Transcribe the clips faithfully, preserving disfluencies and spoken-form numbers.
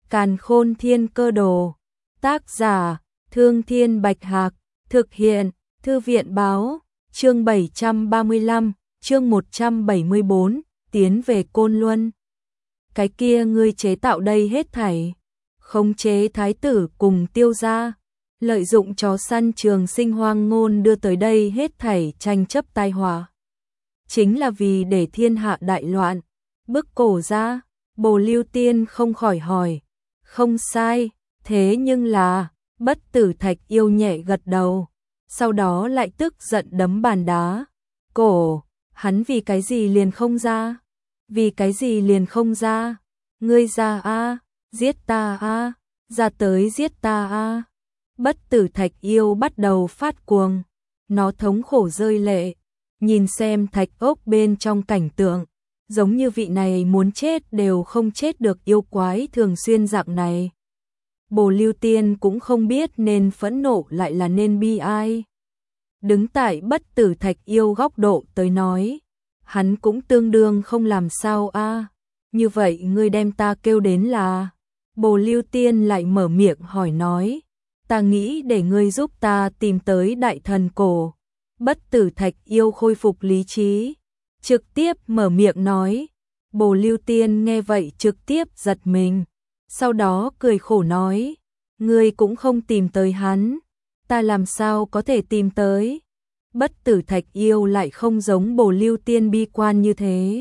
Càn Khôn Thiên Cơ Đồ. Tác giả: Thương Thiên Bạch Hạc. Thực hiện: Thư viện báo. Chương bảy trăm ba mươi lăm, chương một trăm bảy mươi bốn, tiến về Côn Luân. Cái kia ngươi chế tạo đây hết thảy, khống chế thái tử cùng Tiêu gia, lợi dụng chó săn Trường Sinh hoang ngôn đưa tới đây hết thảy tranh chấp tai họa, chính là vì để thiên hạ đại loạn, bức cổ ra. Bồ Lưu Tiên không khỏi hỏi. Không sai, thế nhưng là, Bất Tử Thạch Yêu nhẹ gật đầu, sau đó lại tức giận đấm bàn đá. Cổ, hắn vì cái gì liền không ra? Vì cái gì liền không ra? Ngươi ra a, giết ta a, ra tới giết ta a. Bất Tử Thạch Yêu bắt đầu phát cuồng, nó thống khổ rơi lệ, nhìn xem thạch ốc bên trong cảnh tượng, giống như vị này muốn chết đều không chết được yêu quái thường xuyên dạng này. Bồ Lưu Tiên cũng không biết nên phẫn nộ lại là nên bi ai. Đứng tại Bất Tử Thạch Yêu góc độ tới nói, hắn cũng tương đương không làm sao a. Như vậy ngươi đem ta kêu đến là? Bồ Lưu Tiên lại mở miệng hỏi nói, ta nghĩ để ngươi giúp ta tìm tới đại thần cổ. Bất Tử Thạch Yêu khôi phục lý trí, trực tiếp mở miệng nói. Bồ Lưu Tiên nghe vậy trực tiếp giật mình, sau đó cười khổ nói, ngươi cũng không tìm tới hắn, ta làm sao có thể tìm tới? Bất Tử Thạch Yêu lại không giống Bồ Lưu Tiên bi quan như thế,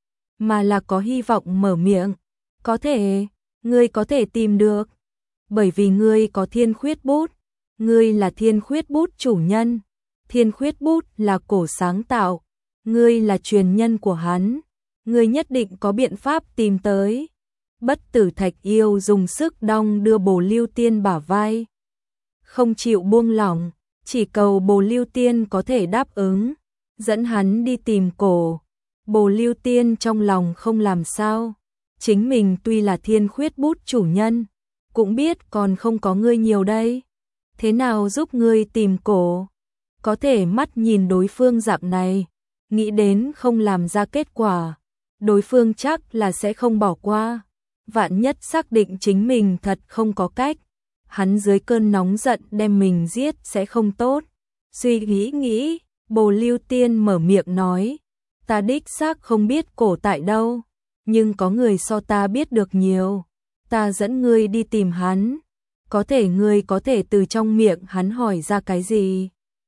mà là có hy vọng mở miệng, có thể, ngươi có thể tìm được, bởi vì ngươi có Thiên Khuyết Bút, ngươi là Thiên Khuyết Bút chủ nhân, Thiên Khuyết Bút là cổ sáng tạo, ngươi là truyền nhân của hắn, ngươi nhất định có biện pháp tìm tới. Bất Tử Thạch Yêu dùng sức đong đưa Bồ Lưu Tiên bả vai, không chịu buông lỏng, chỉ cầu Bồ Lưu Tiên có thể đáp ứng, dẫn hắn đi tìm cổ. Bồ Lưu Tiên trong lòng không làm sao, chính mình tuy là Thiên Khuyết Bút chủ nhân, cũng biết còn không có ngươi nhiều đây, thế nào giúp ngươi tìm cổ? Có thể mắt nhìn đối phương dạng này, nghĩ đến không làm ra kết quả, đối phương chắc là sẽ không bỏ qua. Vạn nhất xác định chính mình thật không có cách, hắn dưới cơn nóng giận đem mình giết sẽ không tốt. Suy nghĩ nghĩ, Bồ Lưu Tiên mở miệng nói, ta đích xác không biết cổ tại đâu, nhưng có người so ta biết được nhiều, ta dẫn ngươi đi tìm hắn, có thể ngươi có thể từ trong miệng hắn hỏi ra cái gì?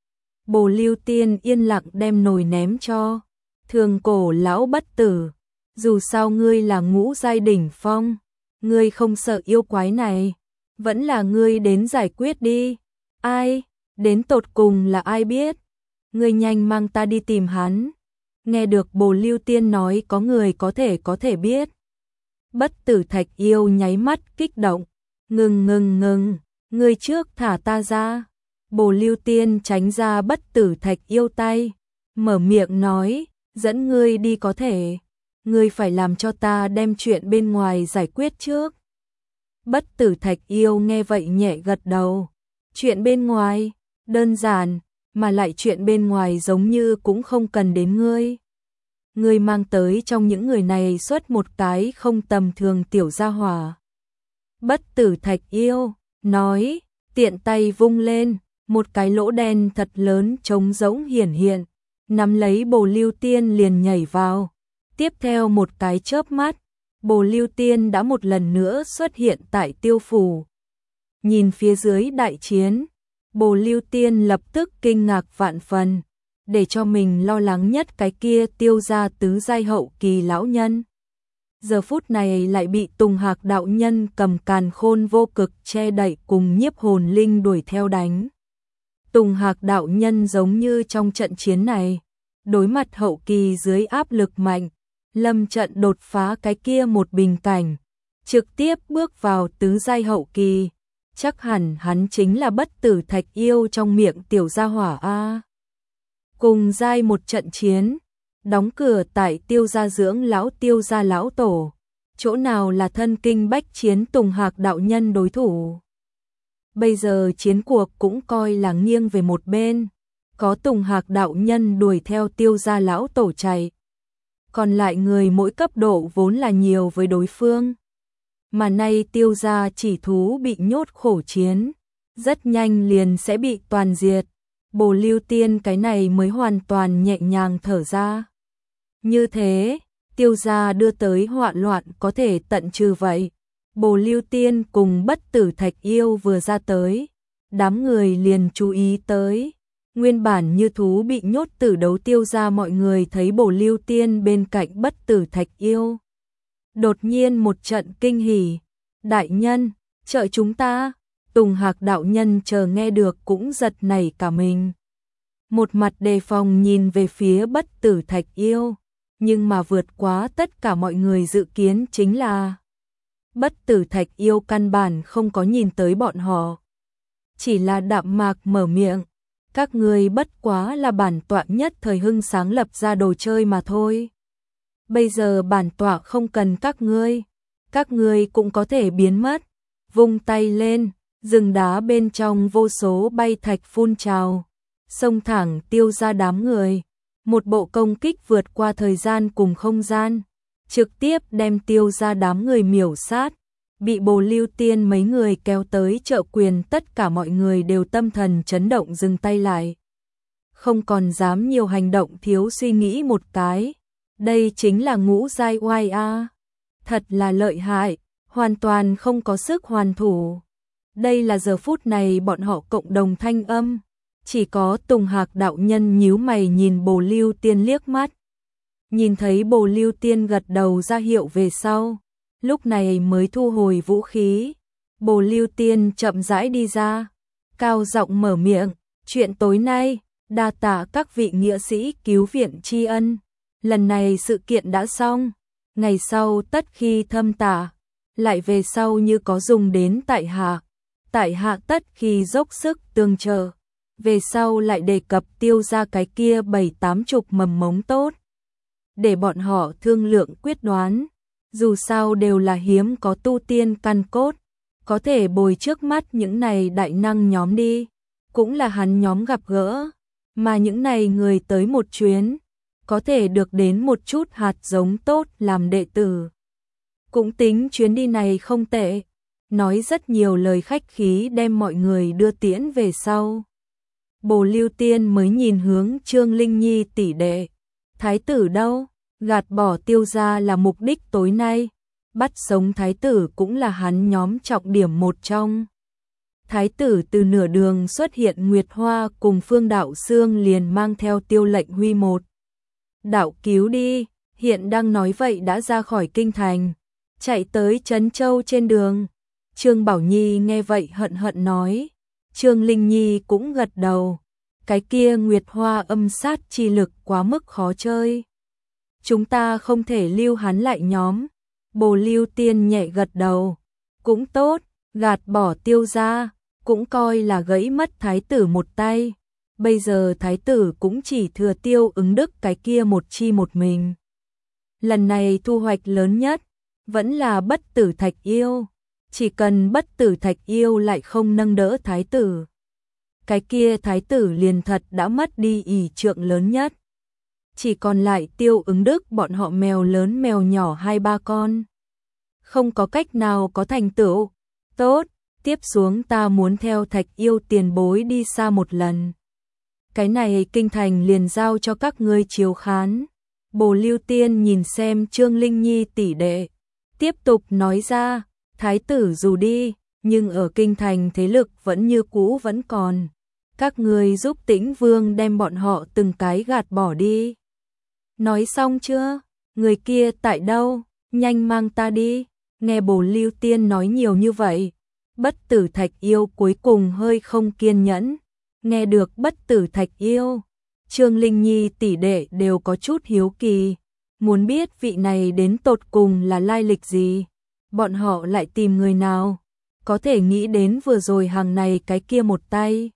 Bồ Lưu Tiên yên lặng đem nồi ném cho Thường Cổ lão bất tử, dù sao ngươi là ngũ giai đỉnh phong, ngươi không sợ yêu quái này, vẫn là ngươi đến giải quyết đi. Ai, đến tột cùng là ai biết? Ngươi nhanh mang ta đi tìm hắn. Nghe được Bồ Lưu Tiên nói có người có thể có thể biết, Bất Tử Thạch Yêu nháy mắt kích động, ngừng ngừng ngừng, ngươi trước thả ta ra. Bồ Lưu Tiên tránh ra Bất Tử Thạch Yêu tay, mở miệng nói, dẫn ngươi đi có thể, ngươi phải làm cho ta đem chuyện bên ngoài giải quyết trước. Bất Tử Thạch Yêu nghe vậy nhẹ gật đầu, chuyện bên ngoài, đơn giản, mà lại chuyện bên ngoài giống như cũng không cần đến ngươi. Ngươi mang tới trong những người này xuất một cái không tầm thường tiểu gia hỏa. Bất Tử Thạch Yêu nói, tiện tay vung lên, một cái lỗ đen thật lớn trống rỗng hiển hiện, nắm lấy Bồ Lưu Tiên liền nhảy vào. Tiếp theo một cái chớp mắt, Bồ Lưu Tiên đã một lần nữa xuất hiện tại Tiêu phủ. Nhìn phía dưới đại chiến, Bồ Lưu Tiên lập tức kinh ngạc vạn phần, để cho mình lo lắng nhất cái kia Tiêu gia tứ giai hậu kỳ lão nhân. Giờ phút này lại bị Tùng Hạc đạo nhân cầm Càn Khôn vô cực che đậy cùng Nhiếp Hồn Linh đuổi theo đánh. Tùng Hạc đạo nhân giống như trong trận chiến này, đối mặt hậu kỳ dưới áp lực mạnh, lâm trận đột phá cái kia một bình cảnh, trực tiếp bước vào tứ giai hậu kỳ, chắc hẳn hắn chính là Bất Tử Thạch Yêu trong miệng tiểu gia hỏa a. Cùng giai một trận chiến, đóng cửa tại Tiêu gia dưỡng lão Tiêu gia lão tổ, chỗ nào là thân kinh bách chiến Tùng Hạc đạo nhân đối thủ. Bây giờ chiến cuộc cũng coi là nghiêng về một bên, có Tùng Hạc đạo nhân đuổi theo Tiêu gia lão tổ chạy, còn lại người mỗi cấp độ vốn là nhiều với đối phương. mà nay Tiêu gia chỉ thú bị nhốt khổ chiến, rất nhanh liền sẽ bị toàn diệt. Bồ Lưu Tiên cái này mới hoàn toàn nhẹ nhàng thở ra. Như thế, Tiêu gia đưa tới hoạn loạn có thể tận trừ vậy. Bồ Lưu Tiên cùng Bất Tử Thạch Yêu vừa ra tới, đám người liền chú ý tới. Nguyên bản như thú bị nhốt tử đấu Tiêu gia, mọi người thấy Bồ Lưu Tiên bên cạnh Bất Tử Thạch Yêu. Đột nhiên một trận kinh hỉ. Đại nhân, trợ chúng ta. Tùng Hạc đạo nhân chờ nghe được cũng giật nảy cả mình. Một mặt đề phòng nhìn về phía Bất Tử Thạch Yêu. Nhưng mà vượt quá tất cả mọi người dự kiến chính là Bất Tử Thạch Yêu căn bản không có nhìn tới bọn họ. Chỉ là đạm mạc mở miệng. Các ngươi bất quá là bản tọa nhất thời hưng sáng lập ra đồ chơi mà thôi. Bây giờ bản tọa không cần các ngươi. Các ngươi cũng có thể biến mất. Vung tay lên, rừng đá bên trong vô số bay thạch phun trào. Xông thẳng Tiêu ra đám người. Một bộ công kích vượt qua thời gian cùng không gian. Trực tiếp đem Tiêu ra đám người miểu sát. Bị Bồ Lưu Tiên mấy người kéo tới trợ quyền, tất cả mọi người đều tâm thần chấn động dừng tay lại. Không còn dám nhiều hành động thiếu suy nghĩ một cái. Đây chính là ngũ giai oai a. Thật là lợi hại, hoàn toàn không có sức hoàn thủ. Đây là giờ phút này bọn họ cộng đồng thanh âm. Chỉ có Tùng Hạc đạo nhân nhíu mày nhìn Bồ Lưu Tiên liếc mắt. Nhìn thấy Bồ Lưu Tiên gật đầu ra hiệu về sau. Lúc này mới thu hồi vũ khí. Bồ Lưu Tiên chậm rãi đi ra. Cao giọng mở miệng. Chuyện tối nay, đa tạ các vị nghĩa sĩ cứu viện tri ân. Lần này sự kiện đã xong. Ngày sau tất khi thâm tạ. Lại về sau như có dùng đến tại hạ. Tại hạ tất khi dốc sức tương trợ. Về sau lại đề cập Tiêu ra cái kia bảy tám chục mầm mống tốt. Để bọn họ thương lượng quyết đoán. Dù sao đều là hiếm có tu tiên căn cốt. Có thể bồi trước mắt những này đại năng nhóm đi. Cũng là hắn nhóm gặp gỡ. Mà những này người tới một chuyến. Có thể được đến một chút hạt giống tốt làm đệ tử. Cũng tính chuyến đi này không tệ. Nói rất nhiều lời khách khí đem mọi người đưa tiễn về sau. Bồ Lưu Tiên mới nhìn hướng Trương Linh Nhi tỷ đệ. Thái tử đâu? Gạt bỏ Tiêu gia là mục đích tối nay. Bắt sống thái tử cũng là hắn nhóm trọng điểm một trong. Thái tử từ nửa đường xuất hiện, Nguyệt Hoa cùng Phương Đạo Sương liền mang theo Tiêu Lệnh Huy một đạo cứu đi. Hiện đang nói vậy đã ra khỏi kinh thành. Chạy tới Trấn Châu trên đường. Trương Bảo Nhi nghe vậy hận hận nói. Trương Linh Nhi cũng gật đầu. Cái kia Nguyệt Hoa âm sát chi lực quá mức khó chơi. Chúng ta không thể lưu hắn lại nhóm. Bồ Lưu Tiên nhẹ gật đầu. Cũng tốt, gạt bỏ Tiêu ra, cũng coi là gãy mất thái tử một tay. Bây giờ thái tử cũng chỉ thừa Tiêu Ứng Đức cái kia một chi một mình. Lần này thu hoạch lớn nhất vẫn là Bất Tử Thạch Yêu. Chỉ cần Bất Tử Thạch Yêu lại không nâng đỡ thái tử, cái kia thái tử liền thật đã mất đi ỷ trượng lớn nhất. Chỉ còn lại Tiêu Ứng Đức bọn họ mèo lớn mèo nhỏ hai ba con. Không có cách nào có thành tựu. Tốt, tiếp xuống ta muốn theo Thạch Yêu tiền bối đi xa một lần. Cái này kinh thành liền giao cho các ngươi chiếu khán. Bồ Lưu Tiên nhìn xem Trương Linh Nhi tỷ đệ. Tiếp tục nói ra, thái tử dù đi, nhưng ở kinh thành thế lực vẫn như cũ vẫn còn. Các ngươi giúp Tĩnh Vương đem bọn họ từng cái gạt bỏ đi. Nói xong chưa? Người kia tại đâu? Nhanh mang ta đi. Nghe Bồ Lưu Tiên nói nhiều như vậy, Bất Tử Thạch Yêu cuối cùng hơi không kiên nhẫn. Nghe được Bất Tử Thạch Yêu, Trương Linh Nhi tỷ đệ đều có chút hiếu kỳ, muốn biết vị này đến tột cùng là lai lịch gì, bọn họ lại tìm người nào, có thể nghĩ đến vừa rồi hàng này cái kia một tay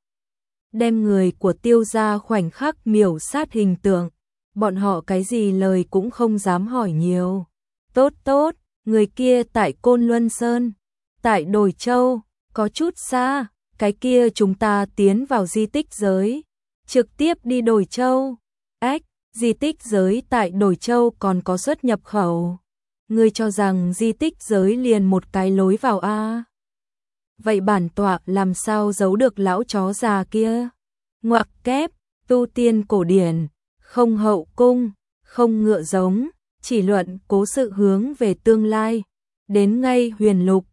đem người của Tiêu gia khoảnh khắc miểu sát hình tượng, bọn họ cái gì lời cũng không dám hỏi nhiều. Tốt tốt, người kia tại Côn Luân Sơn, tại Đồi Châu, có chút xa, cái kia chúng ta tiến vào di tích giới, trực tiếp đi Đồi Châu. Ách, di tích giới tại Đồi Châu còn có xuất nhập khẩu. Ngươi cho rằng di tích giới liền một cái lối vào a? Vậy bản tọa làm sao giấu được lão chó già kia? Ngoặc kép, tu tiên cổ điển, không hậu cung, không ngựa giống, chỉ luận cố sự hướng về tương lai. Đến ngay huyền lục,